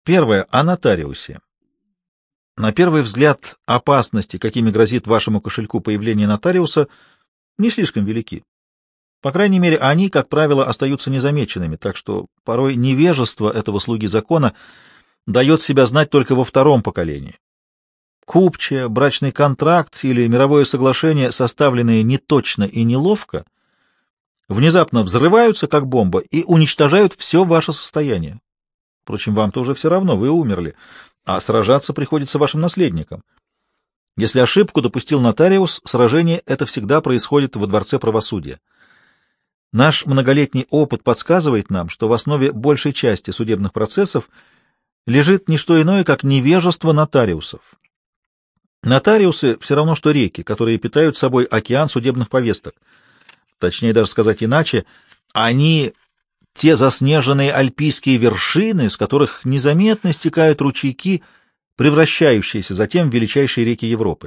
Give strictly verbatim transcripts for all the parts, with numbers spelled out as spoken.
Первое. О нотариусе. На первый взгляд, опасности, какими грозит вашему кошельку появление нотариуса, не слишком велики. По крайней мере, они, как правило, остаются незамеченными, так что порой невежество этого слуги закона дает себя знать только во втором поколении. Купчая, брачный контракт или мировое соглашение, составленные неточно и неловко, внезапно взрываются, как бомба, и уничтожают все ваше состояние. Впрочем, вам-то уже все равно, вы умерли, а сражаться приходится вашим наследникам. Если ошибку допустил нотариус, сражение это всегда происходит во дворце правосудия. Наш многолетний опыт подсказывает нам, что в основе большей части судебных процессов лежит не что иное, как невежество нотариусов. Нотариусы все равно, что реки, которые питают собой океан судебных повесток. Точнее даже сказать иначе, они те заснеженные альпийские вершины, с которых незаметно стекают ручейки, превращающиеся затем в величайшие реки Европы.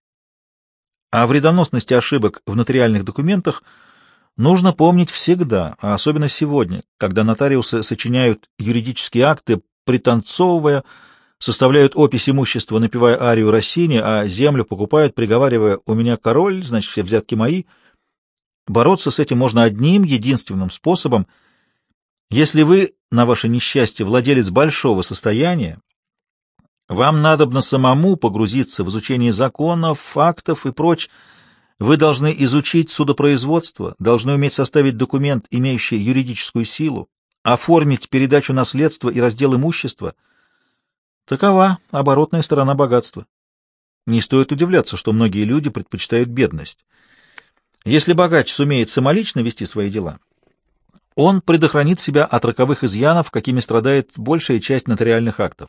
О вредоносности ошибок в нотариальных документах нужно помнить всегда, а особенно сегодня, когда нотариусы сочиняют юридические акты, пританцовывая, составляют опись имущества, напевая арию Россини, а землю покупают, приговаривая «у меня король, значит, все взятки мои». Бороться с этим можно одним единственным способом. Если вы, на ваше несчастье, владелец большого состояния, вам надобно самому погрузиться в изучение законов, фактов и прочь. Вы должны изучить судопроизводство, должны уметь составить документ, имеющий юридическую силу, оформить передачу наследства и раздел имущества. Такова оборотная сторона богатства. Не стоит удивляться, что многие люди предпочитают бедность. Если богач сумеет самолично вести свои дела, он предохранит себя от роковых изъянов, какими страдает большая часть нотариальных актов.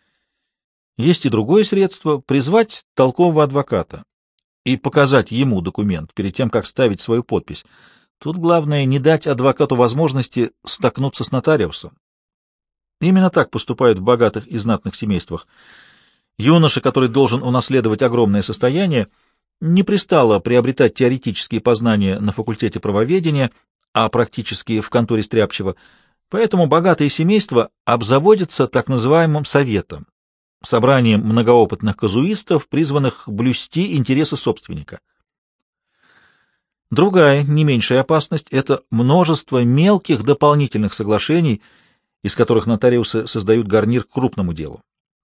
Есть и другое средство — призвать толкового адвоката и показать ему документ перед тем, как ставить свою подпись. Тут главное не дать адвокату возможности столкнуться с нотариусом. Именно так поступают в богатых и знатных семействах. Юноша, который должен унаследовать огромное состояние, не пристало приобретать теоретические познания на факультете правоведения, а практически в конторе Стряпчего, поэтому богатые семейства обзаводятся так называемым советом, собранием многоопытных казуистов, призванных блюсти интересы собственника. Другая, не меньшая опасность — это множество мелких дополнительных соглашений, из которых нотариусы создают гарнир к крупному делу.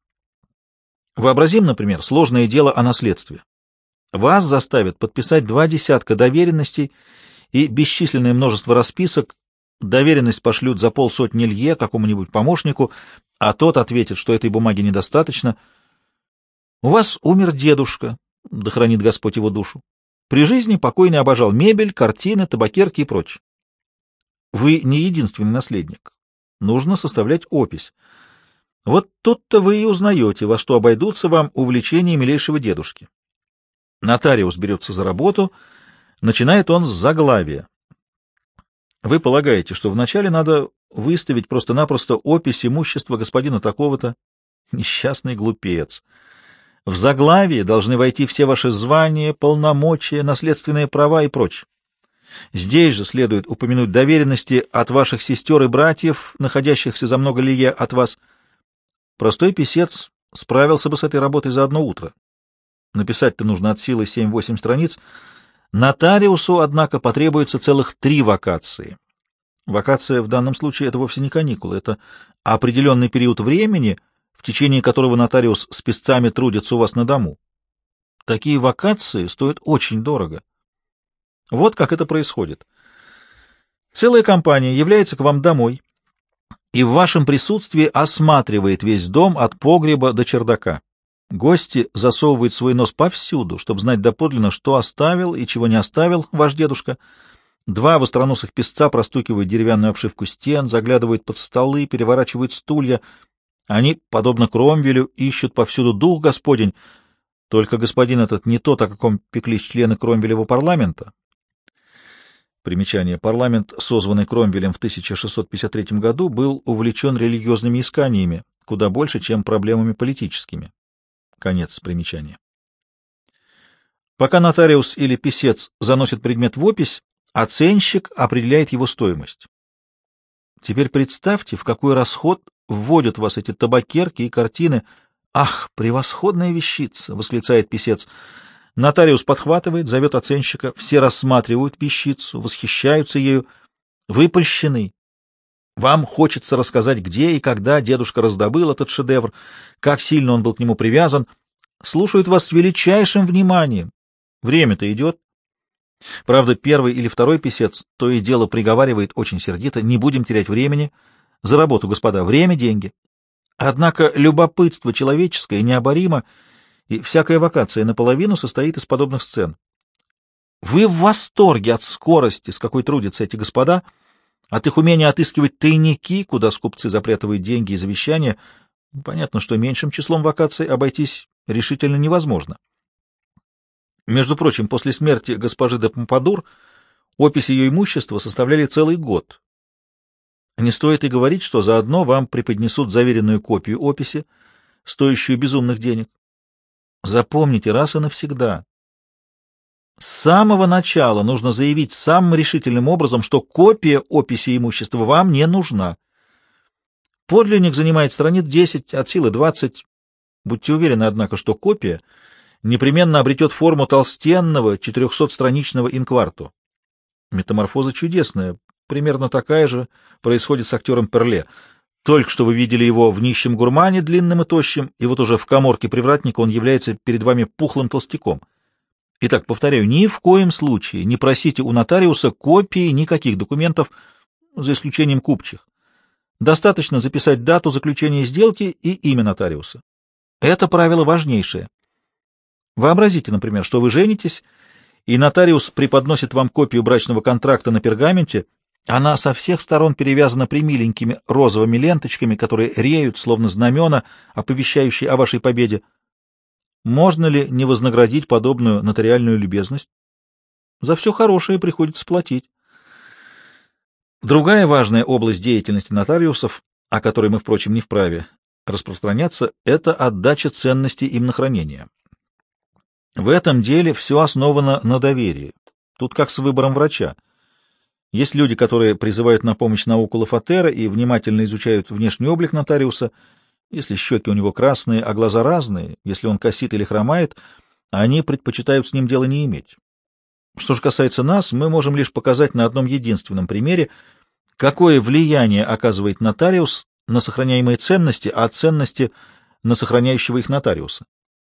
Вообразим, например, сложное дело о наследстве. Вас заставят подписать два десятка доверенностей и бесчисленное множество расписок. Доверенность пошлют за полсотни лье какому-нибудь помощнику, а тот ответит, что этой бумаги недостаточно. У вас умер дедушка, да хранит Господь его душу. При жизни покойный обожал мебель, картины, табакерки и прочее. Вы не единственный наследник. Нужно составлять опись. Вот тут-то вы и узнаете, во что обойдутся вам увлечения милейшего дедушки. Нотариус берется за работу, начинает он с заглавия. Вы полагаете, что вначале надо выставить просто-напросто опись имущества господина такого-то? Несчастный глупец. В заглавии должны войти все ваши звания, полномочия, наследственные права и прочее. Здесь же следует упомянуть доверенности от ваших сестер и братьев, находящихся за много лье от вас. Простой писец справился бы с этой работой за одно утро. Написать-то нужно от силы семь-восемь страниц. Нотариусу, однако, потребуется целых три вакации. Вакация в данном случае — это вовсе не каникулы, это определенный период времени, в течение которого нотариус с писцами трудится у вас на дому. Такие вакации стоят очень дорого. Вот как это происходит. Целая компания является к вам домой и в вашем присутствии осматривает весь дом от погреба до чердака. Гости засовывают свой нос повсюду, чтобы знать доподлинно, что оставил и чего не оставил ваш дедушка. Два востроносых писца простукивают деревянную обшивку стен, заглядывают под столы, переворачивают стулья. Они, подобно Кромвелю, ищут повсюду дух Господень. Только господин этот не тот, о каком пеклись члены Кромвелева парламента. Примечание. Парламент, созванный Кромвелем в тысяча шестьсот пятьдесят третьем году, был увлечен религиозными исканиями, куда больше, чем проблемами политическими. Конец примечания. Пока нотариус или писец заносит предмет в опись, оценщик определяет его стоимость. Теперь представьте, в какой расход вводят вас эти табакерки и картины. «Ах, превосходная вещица!» — восклицает писец. Нотариус подхватывает, зовет оценщика. Все рассматривают вещицу, восхищаются ею. Вы польщены. Вам хочется рассказать, где и когда дедушка раздобыл этот шедевр, как сильно он был к нему привязан. Слушают вас с величайшим вниманием. Время-то идет. Правда, первый или второй писец то и дело приговаривает очень сердито: не будем терять времени. За работу, господа, время — деньги. Однако любопытство человеческое необоримо, и всякая вакация наполовину состоит из подобных сцен. Вы в восторге от скорости, с какой трудятся эти господа, от их умения отыскивать тайники, куда скупцы запрятывают деньги и завещания. Понятно, что меньшим числом вакаций обойтись решительно невозможно. Между прочим, после смерти госпожи де Помпадур опись ее имущества составляли целый год. Не стоит и говорить, что заодно вам преподнесут заверенную копию описи, стоящую безумных денег. Запомните раз и навсегда. С самого начала нужно заявить самым решительным образом, что копия описи имущества вам не нужна. Подлинник занимает страниц десять, от силы двадцать. Будьте уверены, однако, что копия непременно обретет форму толстенного четырехсотстраничного инкварто. Метаморфоза чудесная, примерно такая же происходит с актером Перле. Только что вы видели его в «Нищем гурмане», длинным и тощим, и вот уже в «Каморке привратника» он является перед вами пухлым толстяком. Итак, повторяю, ни в коем случае не просите у нотариуса копии никаких документов, за исключением купчих. Достаточно записать дату заключения сделки и имя нотариуса. Это правило важнейшее. Вообразите, например, что вы женитесь, и нотариус преподносит вам копию брачного контракта на пергаменте. Она со всех сторон перевязана примиленькими розовыми ленточками, которые реют, словно знамена, оповещающие о вашей победе. Можно ли не вознаградить подобную нотариальную любезность? За все хорошее приходится платить. Другая важная область деятельности нотариусов, о которой мы, впрочем, не вправе распространяться, это отдача ценностей им на хранение. В этом деле все основано на доверии. Тут как с выбором врача. Есть люди, которые призывают на помощь науку Лафатера и внимательно изучают внешний облик нотариуса. Если щеки у него красные, а глаза разные, если он косит или хромает, они предпочитают с ним дела не иметь. Что же касается нас, мы можем лишь показать на одном единственном примере, какое влияние оказывает нотариус на сохраняемые ценности, а ценности на сохраняющего их нотариуса.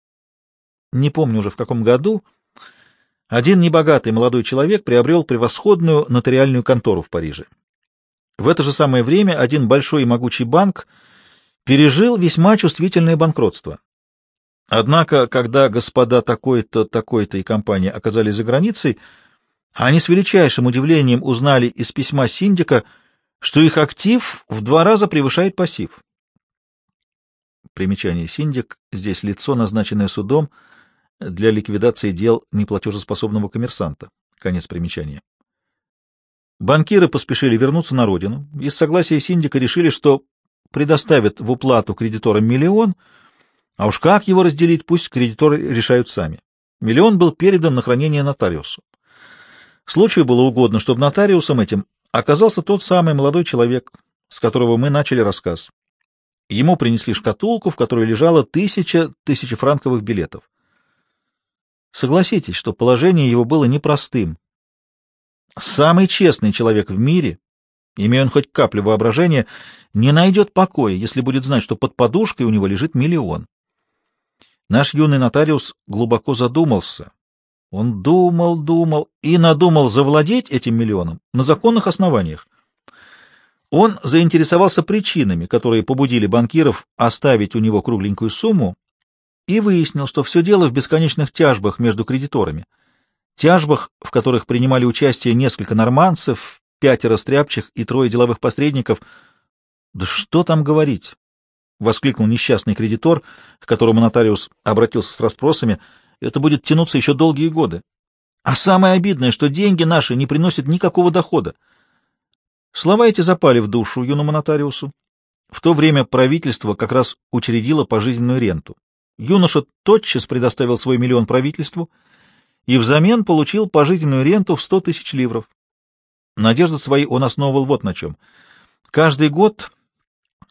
Не помню уже в каком году, один небогатый молодой человек приобрел превосходную нотариальную контору в Париже. В это же самое время один большой и могучий банк пережил весьма чувствительное банкротство. Однако, когда господа такой-то, такой-то и компания оказались за границей, они с величайшим удивлением узнали из письма синдика, что их актив в два раза превышает пассив. Примечание: синдик — здесь лицо, назначенное судом для ликвидации дел неплатежеспособного коммерсанта. Конец примечания. Банкиры поспешили вернуться на родину и с согласия синдика решили, что предоставят в уплату кредиторам миллион, а уж как его разделить, пусть кредиторы решают сами. Миллион был передан на хранение нотариусу. Случаю было угодно, чтобы нотариусом этим оказался тот самый молодой человек, с которого мы начали рассказ. Ему принесли шкатулку, в которой лежало тысяча тысячефранковых билетов. Согласитесь, что положение его было непростым. Самый честный человек в мире, имея он хоть каплю воображения, не найдет покоя, если будет знать, что под подушкой у него лежит миллион. Наш юный нотариус глубоко задумался. Он думал, думал и надумал завладеть этим миллионом на законных основаниях. Он заинтересовался причинами, которые побудили банкиров оставить у него кругленькую сумму, и выяснил, что все дело в бесконечных тяжбах между кредиторами, тяжбах, в которых принимали участие несколько нормандцев, пятеро стряпчих и трое деловых посредников. «Да что там говорить!» — воскликнул несчастный кредитор, к которому нотариус обратился с расспросами. «Это будет тянуться еще долгие годы. А самое обидное, что деньги наши не приносят никакого дохода». Слова эти запали в душу юному нотариусу. В то время правительство как раз учредило пожизненную ренту. Юноша тотчас предоставил свой миллион правительству и взамен получил пожизненную ренту в сто тысяч ливров. Надежды свои он основывал вот на чем. Каждый год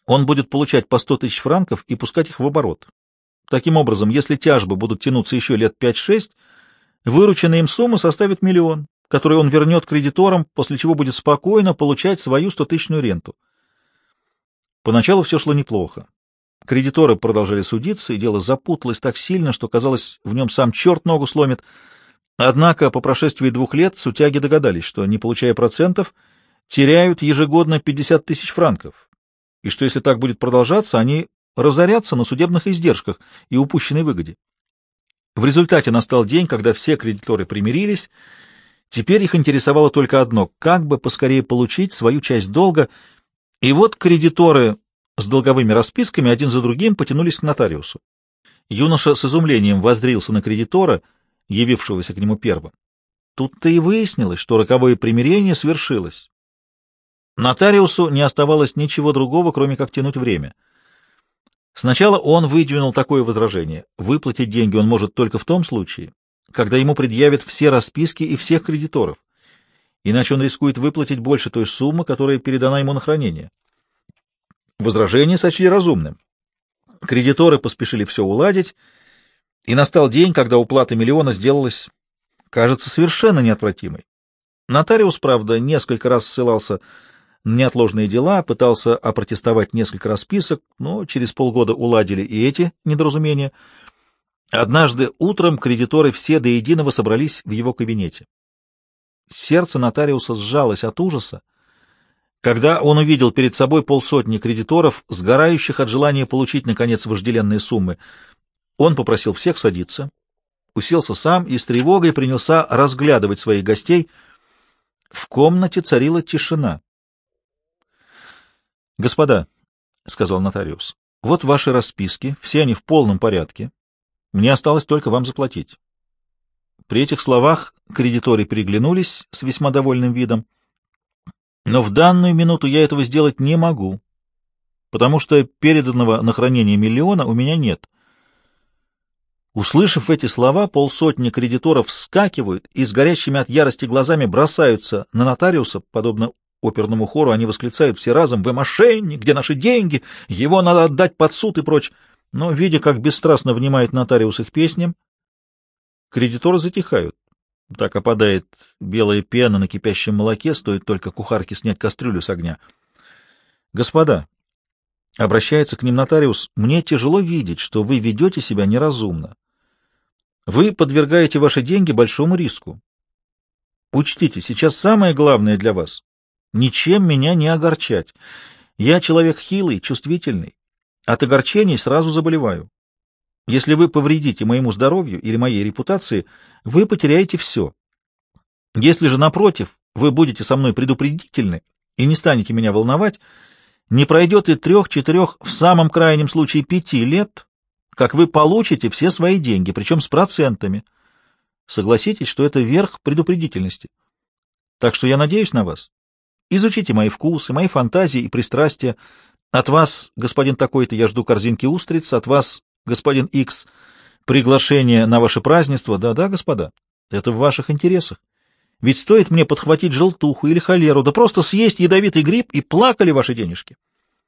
Он будет получать по сто тысяч франков и пускать их в оборот. Таким образом, если тяжбы будут тянуться еще лет пять-шесть, вырученная им сумма составит миллион, который он вернет кредиторам, после чего будет спокойно получать свою стотысячную ренту. Поначалу все шло неплохо. Кредиторы продолжали судиться, и дело запуталось так сильно, что, казалось, в нем сам черт ногу сломит. Однако по прошествии двух лет сутяги догадались, что, не получая процентов, теряют ежегодно пятьдесят тысяч франков, и что если так будет продолжаться, они разорятся на судебных издержках и упущенной выгоде. В результате настал день, когда все кредиторы примирились. Теперь их интересовало только одно — как бы поскорее получить свою часть долга, и вот кредиторы с долговыми расписками один за другим потянулись к нотариусу. Юноша с изумлением воззрился на кредитора, явившегося к нему первым. Тут-то и выяснилось, что роковое примирение свершилось. Нотариусу не оставалось ничего другого, кроме как тянуть время. Сначала он выдвинул такое возражение: выплатить деньги он может только в том случае, когда ему предъявят все расписки и всех кредиторов, иначе он рискует выплатить больше той суммы, которая передана ему на хранение. Возражение сочли разумным. Кредиторы поспешили все уладить, и настал день, когда уплата миллиона сделалась, кажется, совершенно неотвратимой. Нотариус, правда, несколько раз ссылался на неотложные дела, пытался опротестовать несколько расписок, но через полгода уладили и эти недоразумения. Однажды утром кредиторы все до единого собрались в его кабинете. Сердце нотариуса сжалось от ужаса, когда он увидел перед собой полсотни кредиторов, сгорающих от желания получить, наконец, вожделенные суммы. Он попросил всех садиться, уселся сам и с тревогой принялся разглядывать своих гостей. В комнате царила тишина. — Господа, — сказал нотариус, — вот ваши расписки, все они в полном порядке. Мне осталось только вам заплатить. При этих словах кредиторы переглянулись с весьма довольным видом. Но в данную минуту я этого сделать не могу, потому что переданного на хранение миллиона у меня нет. Услышав эти слова, полсотни кредиторов вскакивают и с горящими от ярости глазами бросаются на нотариуса, подобно оперному хору, они восклицают все разом: «Вы мошенник! Где наши деньги? Его надо отдать под суд» и прочь. Но, видя, как бесстрастно внимает нотариус их песням, кредиторы затихают. Так опадает белая пена на кипящем молоке, стоит только кухарке снять кастрюлю с огня. «Господа», — обращается к ним нотариус, — «мне тяжело видеть, что вы ведете себя неразумно. Вы подвергаете ваши деньги большому риску. Учтите, сейчас самое главное для вас — ничем меня не огорчать. Я человек хилый, чувствительный. От огорчений сразу заболеваю. Если вы повредите моему здоровью или моей репутации, вы потеряете все. Если же, напротив, вы будете со мной предупредительны и не станете меня волновать, не пройдет и трех-четырех, в самом крайнем случае пяти лет, как вы получите все свои деньги, причем с процентами. Согласитесь, что это верх предупредительности. Так что я надеюсь на вас. Изучите мои вкусы, мои фантазии и пристрастия. От вас, господин такой-то, я жду корзинки устриц, от вас, господин Икс, приглашение на ваше празднество. Да-да, господа, это в ваших интересах. Ведь стоит мне подхватить желтуху или холеру, да просто съесть ядовитый гриб, и плакали ваши денежки.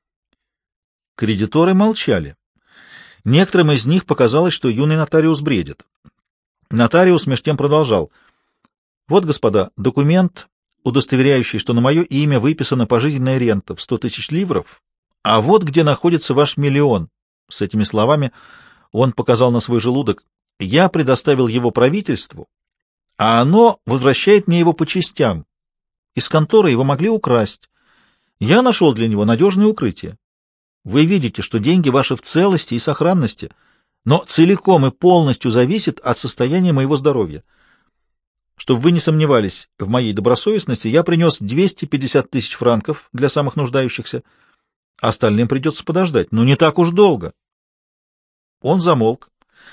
Кредиторы молчали. Некоторым из них показалось, что юный нотариус бредит. Нотариус меж тем продолжал. Вот, господа, документ, удостоверяющий, что на мое имя выписана пожизненная рента в сто тысяч ливров, а вот где находится ваш миллион. С этими словами он показал на свой желудок. Я предоставил его правительству, а оно возвращает мне его по частям. Из конторы его могли украсть. Я нашел для него надежное укрытие. Вы видите, что деньги ваши в целости и сохранности, но целиком и полностью зависит от состояния моего здоровья. Чтобы вы не сомневались в моей добросовестности, я принес двести пятьдесят тысяч франков для самых нуждающихся. Остальным придется подождать, но не так уж долго. Он замолк.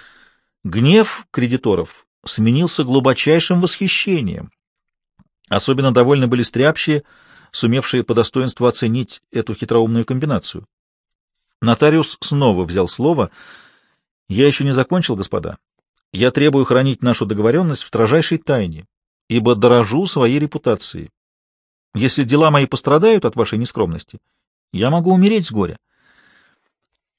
Гнев кредиторов сменился глубочайшим восхищением. Особенно довольны были стряпчие, сумевшие по достоинству оценить эту хитроумную комбинацию. Нотариус снова взял слово. «Я еще не закончил, господа. Я требую хранить нашу договоренность в строжайшей тайне, ибо дорожу своей репутацией. Если дела мои пострадают от вашей нескромности, я могу умереть с горя.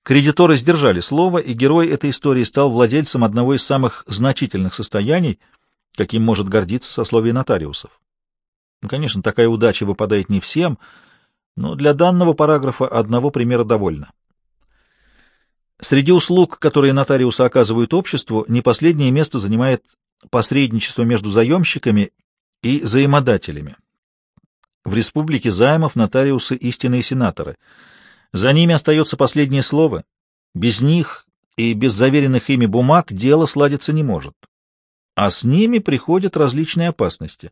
Кредиторы сдержали слово, и герой этой истории стал владельцем одного из самых значительных состояний, каким может гордиться сословие нотариусов. Ну, конечно, такая удача выпадает не всем, но для данного параграфа одного примера довольно. Среди услуг, которые нотариусы оказывают обществу, не последнее место занимает посредничество между заемщиками и заимодателями. В республике займов нотариусы — истинные сенаторы. За ними остается последнее слово. Без них и без заверенных ими бумаг дело сладиться не может. А с ними приходят различные опасности.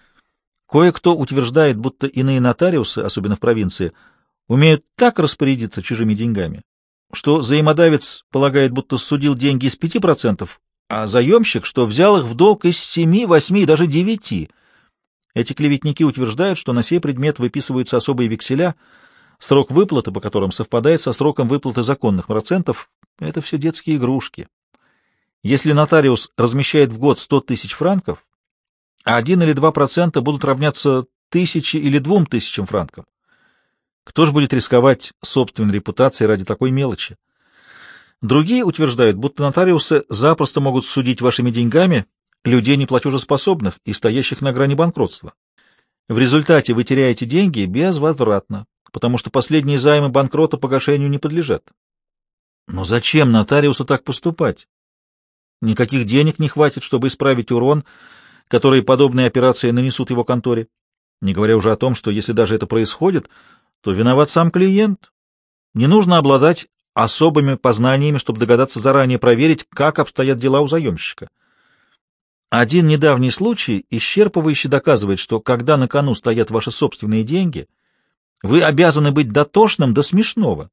Кое-кто утверждает, будто иные нотариусы, особенно в провинции, умеют так распорядиться чужими деньгами, что заимодавец полагает, будто судил деньги из пяти процентов, а заемщик, что взял их в долг из семи, восьми и даже девяти. Эти клеветники утверждают, что на сей предмет выписываются особые векселя, срок выплаты по которым совпадает со сроком выплаты законных процентов. Это все детские игрушки. Если нотариус размещает в год сто тысяч франков, а один или два процента будут равняться тысяче или двум тысячам франков. Кто же будет рисковать собственной репутацией ради такой мелочи? Другие утверждают, будто нотариусы запросто могут судить вашими деньгами людей неплатежеспособных и стоящих на грани банкротства. В результате вы теряете деньги безвозвратно, потому что последние займы банкрота погашению не подлежат. Но зачем нотариусу так поступать? Никаких денег не хватит, чтобы исправить урон, который подобные операции нанесут его конторе. Не говоря уже о том, что если даже это происходит, то виноват сам клиент. Не нужно обладать особыми познаниями, чтобы догадаться заранее проверить, как обстоят дела у заемщика. Один недавний случай исчерпывающе доказывает, что когда на кону стоят ваши собственные деньги, вы обязаны быть дотошным до смешного.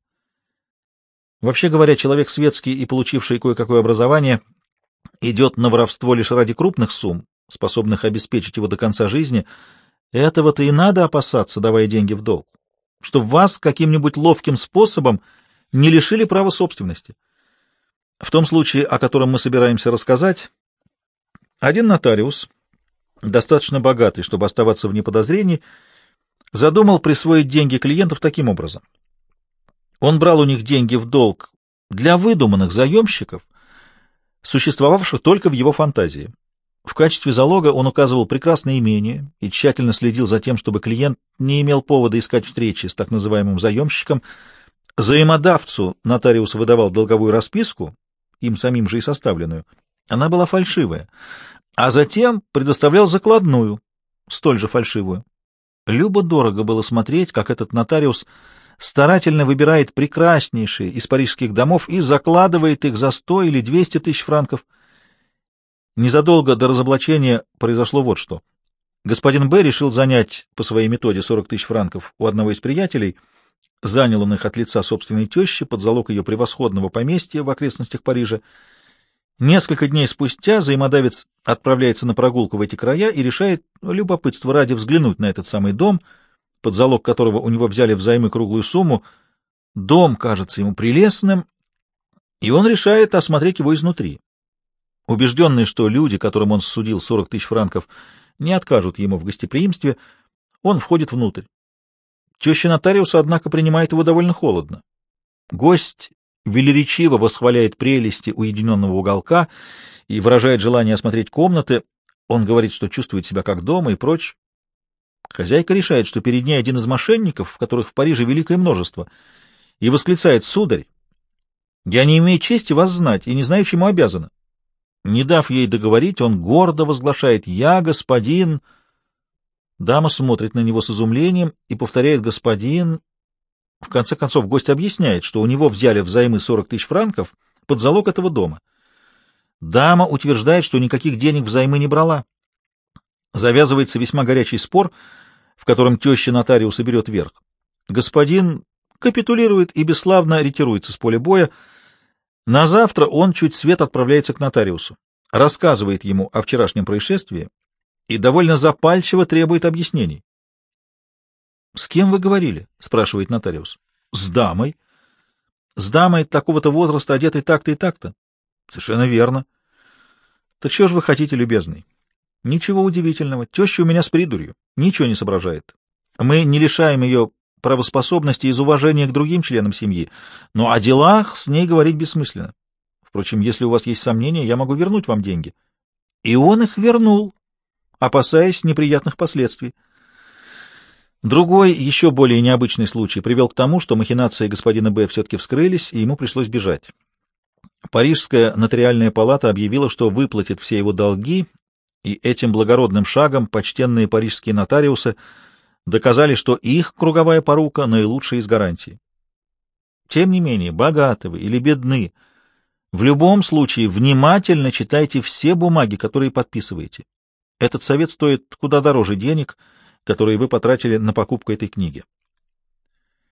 Вообще говоря, человек светский и получивший кое-какое образование идет на воровство лишь ради крупных сумм, способных обеспечить его до конца жизни. Этого-то и надо опасаться, давая деньги в долг, чтобы вас каким-нибудь ловким способом не лишили права собственности. В том случае, о котором мы собираемся рассказать, один нотариус, достаточно богатый, чтобы оставаться вне подозрений, задумал присвоить деньги клиентов таким образом. Он брал у них деньги в долг для выдуманных заемщиков, существовавших только в его фантазии. В качестве залога он указывал прекрасное имение и тщательно следил за тем, чтобы клиент не имел повода искать встречи с так называемым заемщиком. Заимодавцу нотариус выдавал долговую расписку, им самим же и составленную. Она была фальшивая, а затем предоставлял закладную, столь же фальшивую. Любо-дорого было смотреть, как этот нотариус старательно выбирает прекраснейшие из парижских домов и закладывает их за сто или двести тысяч франков. Незадолго до разоблачения произошло вот что. Господин Б. решил занять по своей методе сорок тысяч франков у одного из приятелей. Занял он их от лица собственной тещи под залог ее превосходного поместья в окрестностях Парижа. Несколько дней спустя заимодавец отправляется на прогулку в эти края и решает, любопытство ради, взглянуть на этот самый дом, под залог которого у него взяли взаймы круглую сумму. Дом кажется ему прелестным, и он решает осмотреть его изнутри. Убежденный, что люди, которым он судил сорок тысяч франков, не откажут ему в гостеприимстве, он входит внутрь. Теща нотариуса, однако, принимает его довольно холодно. Гость велеречиво восхваляет прелести уединенного уголка и выражает желание осмотреть комнаты. Он говорит, что чувствует себя как дома и прочь. Хозяйка решает, что перед ней один из мошенников, которых в Париже великое множество, и восклицает: «Сударь, я не имею чести вас знать и не знаю, чему обязана». Не дав ей договорить, он гордо возглашает: «Я господин». Дама смотрит на него с изумлением и повторяет: «Господин». В конце концов, гость объясняет, что у него взяли взаймы сорок тысяч франков под залог этого дома. Дама утверждает, что никаких денег взаймы не брала. Завязывается весьма горячий спор, в котором теща нотариуса берет верх. Господин капитулирует и бесславно ретируется с поля боя. На завтра он чуть свет отправляется к нотариусу, рассказывает ему о вчерашнем происшествии и довольно запальчиво требует объяснений. — С кем вы говорили? — спрашивает нотариус. — С дамой. — С дамой такого-то возраста, одетой так-то и так-то? — Совершенно верно. — Так что же вы хотите, любезный? — Ничего удивительного. Теща у меня с придурью. Ничего не соображает. Мы не лишаем ее правоспособности из уважения к другим членам семьи, но о делах с ней говорить бессмысленно. Впрочем, если у вас есть сомнения, я могу вернуть вам деньги». И он их вернул, опасаясь неприятных последствий. Другой, еще более необычный случай привел к тому, что махинации господина Б. все-таки вскрылись, и ему пришлось бежать. Парижская нотариальная палата объявила, что выплатит все его долги, и этим благородным шагом почтенные парижские нотариусы доказали, что их круговая порука наилучшая из гарантий. Тем не менее, богаты вы или бедны, в любом случае внимательно читайте все бумаги, которые подписываете. Этот совет стоит куда дороже денег, которые вы потратили на покупку этой книги.